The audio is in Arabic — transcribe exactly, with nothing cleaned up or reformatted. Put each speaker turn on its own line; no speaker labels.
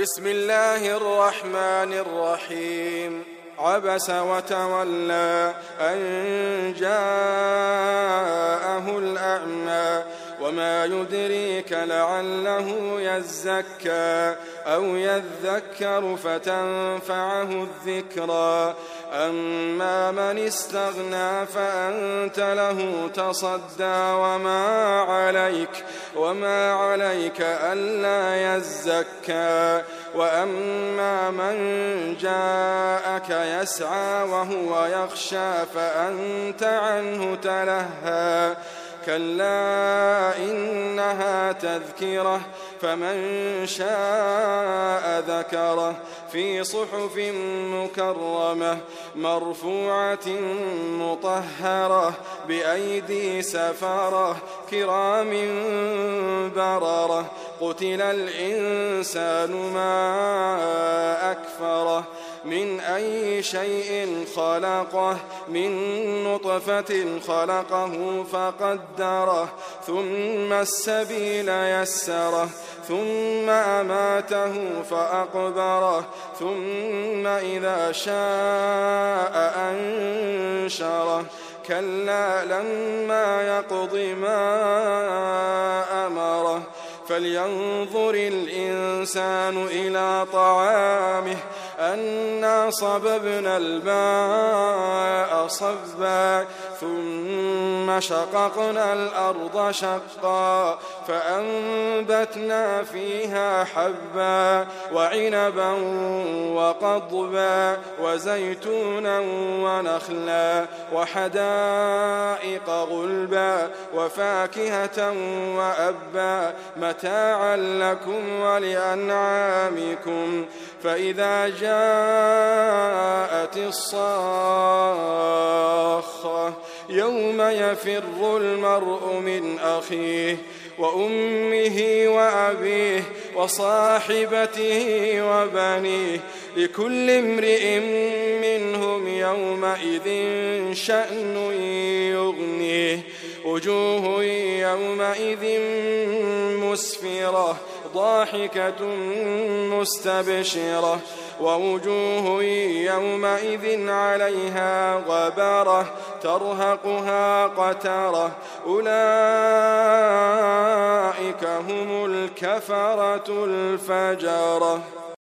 بسم الله الرحمن الرحيم. عبس وتولى أن جاءه الأعمى وما يدريك لعله يزكى أو يذكر فتنفعه الذكرى. أما من استغنى فأنت له تصدى وما عليك وما عليك ألا يزكى. وأما من جاءك يسعى وهو يخشى فأنت عنه تلهى. كلا إنها تذكرة فمن شاء ذكره في صحف مكرمة مرفوعة مطهرة بأيدي سفرة كرام بررة. قتل الإنسان ما أكفره من أي شيء خلقه من نطفة خلقه فقدره ثم السبيل يسره ثم أماته فأقبره ثم إذا شاء أنشره. كلا لما يقض ما أمره فلينظر الإنسان إلى طعامه أنا صببنا الماء صبا ثم شققنا الأرض شقا فأنبتنا فيها حبا وعنبا وقضبا وزيتونا ونخلا وحدائق غلبا وفاكهة وأبا متاعا لكم ولأنعامكم. فإذا جاءت الصاخة يوم يفر المرء من أخيه وأمه وأبيه وصاحبته وبنيه لكل امرئ منهم يومئذ شأن يغنيه. وجوه يومئذ مسفرة ضاحكة مستبشرة ووجوه يومئذ عليها غبرة ترهقها قترة أولئك هم الكفرة الفجرة.